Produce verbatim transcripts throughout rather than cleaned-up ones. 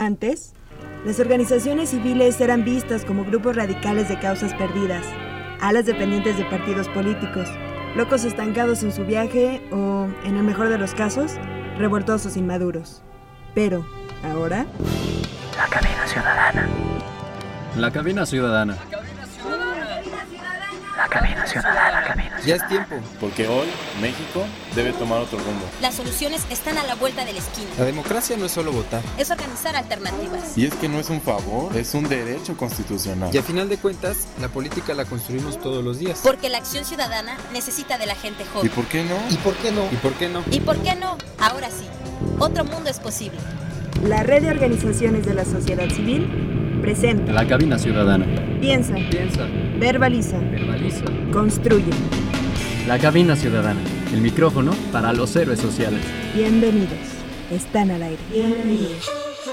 Antes, las organizaciones civiles eran vistas como grupos radicales de causas perdidas, alas dependientes de partidos políticos, locos estancados en su viaje o, en el mejor de los casos, revoltosos inmaduros. Pero, ahora... La cabina ciudadana. La cabina ciudadana. La cabina ciudadana. La cabina ciudadana. Ya es tiempo. Porque hoy México debe tomar otro rumbo. Las soluciones están a la vuelta de la esquina. La democracia no es solo votar. Es organizar alternativas. Y es que no es un favor, es un derecho constitucional. Y a final de cuentas, la política la construimos todos los días. Porque la acción ciudadana necesita de la gente joven. ¿Y por qué no? ¿Y por qué no? ¿Y por qué no? ¿Y por qué no? Ahora sí. Otro mundo es posible. La red de organizaciones de la sociedad civil presenta La cabina ciudadana. Piensa, Piensa, verbaliza, verbaliza. construye. La cabina ciudadana. El micrófono para los héroes sociales. Bienvenidos. Están al aire. Bienvenidos.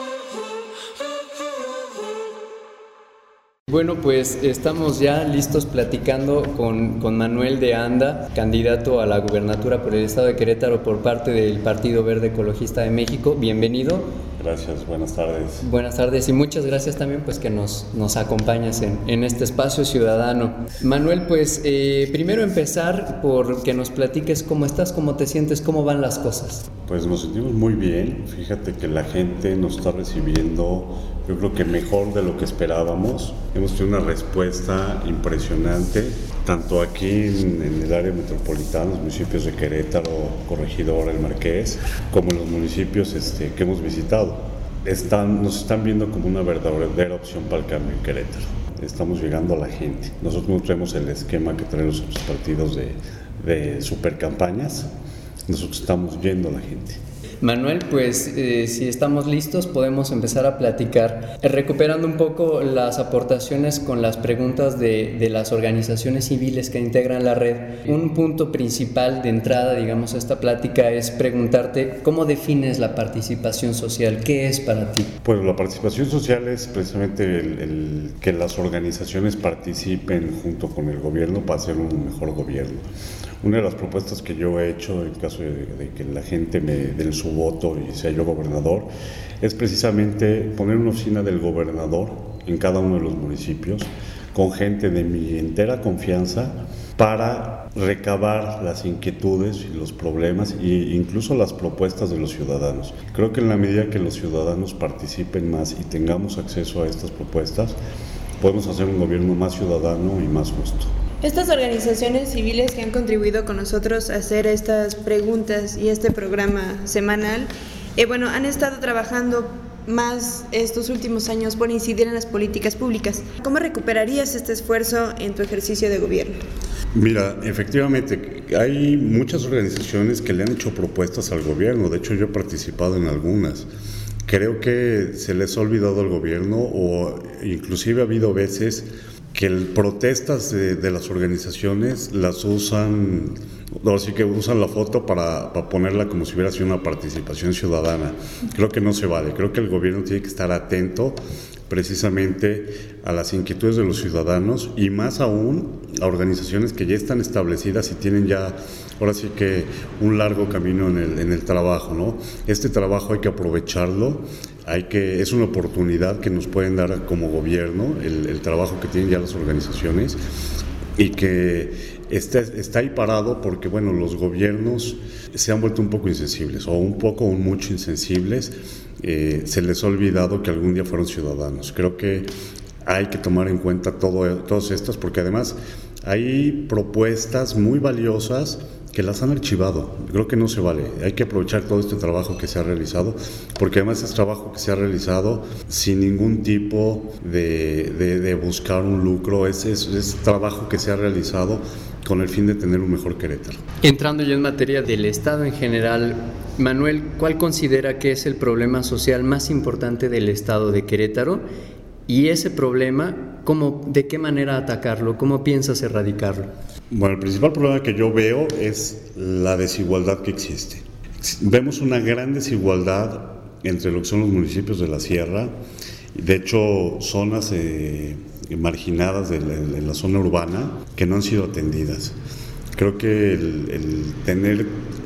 Bueno, pues estamos ya listos platicando con, con Manuel de Anda, candidato a la gubernatura por el estado de Querétaro por parte del Partido Verde Ecologista de México. Bienvenido. Gracias, buenas tardes. Buenas tardes y muchas gracias también pues que nos, nos acompañas en, en este espacio ciudadano. Manuel, pues eh, primero empezar por que nos platiques cómo estás, cómo te sientes, cómo van las cosas. Pues nos sentimos muy bien, fíjate que la gente nos está recibiendo, yo creo que mejor de lo que esperábamos. Hemos tenido una respuesta impresionante, tanto aquí en, en el área metropolitana, los municipios de Querétaro, Corregidora, El Marqués, como en los municipios este, que hemos visitado. Están, nos están viendo como una verdadera opción para el cambio en Querétaro. Estamos llegando a la gente. Nosotros no traemos el esquema que traen los otros partidos de, de supercampañas. Nosotros estamos yendo a la gente. Manuel, pues eh, si estamos listos podemos empezar a platicar, eh, recuperando un poco las aportaciones con las preguntas de, de las organizaciones civiles que integran la red. Un punto principal de entrada, digamos, a esta plática es preguntarte cómo defines la participación social, ¿qué es para ti? Pues la participación social es precisamente el, el que las organizaciones participen junto con el gobierno para hacer un mejor gobierno. Una de las propuestas que yo he hecho en caso de, de que la gente me dé su voto y sea yo gobernador es precisamente poner una oficina del gobernador en cada uno de los municipios con gente de mi entera confianza para recabar las inquietudes y los problemas e incluso las propuestas de los ciudadanos. Creo que en la medida que los ciudadanos participen más y tengamos acceso a estas propuestas, podemos hacer un gobierno más ciudadano y más justo. Estas organizaciones civiles que han contribuido con nosotros a hacer estas preguntas y este programa semanal, eh, bueno, han estado trabajando más estos últimos años por incidir en las políticas públicas. ¿Cómo recuperarías este esfuerzo en tu ejercicio de gobierno? Mira, efectivamente, hay muchas organizaciones que le han hecho propuestas al gobierno. De hecho, yo he participado en algunas. Creo que se les ha olvidado al gobierno o inclusive ha habido veces que el protestas de, de las organizaciones las usan, así que usan la foto para, para ponerla como si hubiera sido una participación ciudadana. Creo que no se vale, creo que el gobierno tiene que estar atento precisamente a las inquietudes de los ciudadanos y más aún a organizaciones que ya están establecidas y tienen ya, ahora sí que un largo camino en el, en el trabajo, ¿no? Este trabajo hay que aprovecharlo. Hay que, es una oportunidad que nos pueden dar como gobierno, el, el trabajo que tienen ya las organizaciones y que está, está ahí parado porque, bueno, los gobiernos se han vuelto un poco insensibles o un poco o mucho insensibles, eh, se les ha olvidado que algún día fueron ciudadanos. Creo que hay que tomar en cuenta todo, todas estas porque además hay propuestas muy valiosas que las han archivado. Creo que no se vale. Hay que aprovechar todo este trabajo que se ha realizado, porque además es trabajo que se ha realizado sin ningún tipo de, de, de buscar un lucro. Es, es, es trabajo que se ha realizado con el fin de tener un mejor Querétaro. Entrando ya en materia del Estado en general, Manuel, ¿cuál considera que es el problema social más importante del Estado de Querétaro? Y ese problema, ¿cómo, ¿de qué manera atacarlo? ¿Cómo piensas erradicarlo? Bueno, el principal problema que yo veo es la desigualdad que existe. Vemos una gran desigualdad entre lo que son los municipios de la sierra, de hecho zonas eh, marginadas de la, de la zona urbana que no han sido atendidas. Creo que el, el tener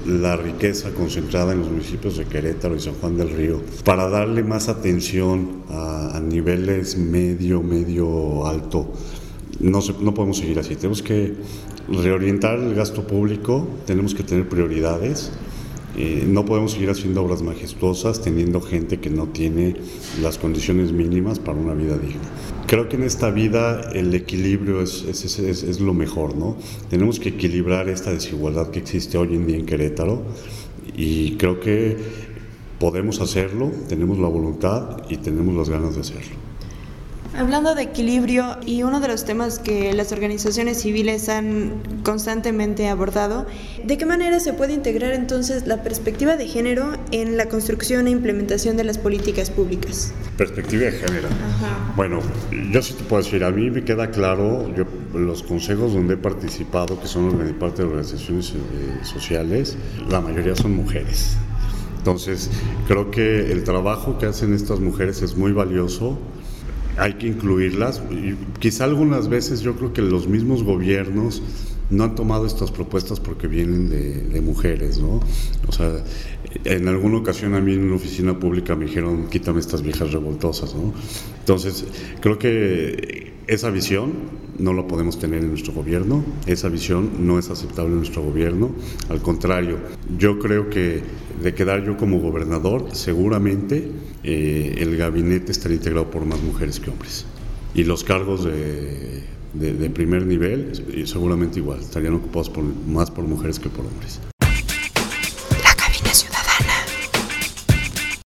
la riqueza concentrada en los municipios de Querétaro y San Juan del Río, para darle más atención a, a niveles medio, medio alto. No, se, no podemos seguir así, tenemos que reorientar el gasto público, tenemos que tener prioridades. Eh, no podemos seguir haciendo obras majestuosas teniendo gente que no tiene las condiciones mínimas para una vida digna. Creo que en esta vida el equilibrio es, es, es, es, es lo mejor, ¿no? Tenemos que equilibrar esta desigualdad que existe hoy en día en Querétaro y creo que podemos hacerlo, tenemos la voluntad y tenemos las ganas de hacerlo. Hablando de equilibrio y uno de los temas que las organizaciones civiles han constantemente abordado, ¿de qué manera se puede integrar entonces la perspectiva de género en la construcción e implementación de las políticas públicas? Perspectiva de género. Ajá. Bueno, yo sí te puedo decir, a mí me queda claro, yo, los consejos donde he participado, que son parte de organizaciones eh, sociales, la mayoría son mujeres. Entonces, creo que el trabajo que hacen estas mujeres es muy valioso. Hay que incluirlas y quizá algunas veces yo creo que los mismos gobiernos no han tomado estas propuestas porque vienen de, de mujeres, ¿no? O sea, en alguna ocasión a mí en una oficina pública me dijeron, quítame estas viejas revoltosas, ¿no? Entonces, creo que esa visión no la podemos tener en nuestro gobierno, esa visión no es aceptable en nuestro gobierno, al contrario, yo creo que de quedar yo como gobernador, seguramente eh, el gabinete estará integrado por más mujeres que hombres y los cargos de, de, de primer nivel seguramente igual, estarían ocupados por, más por mujeres que por hombres.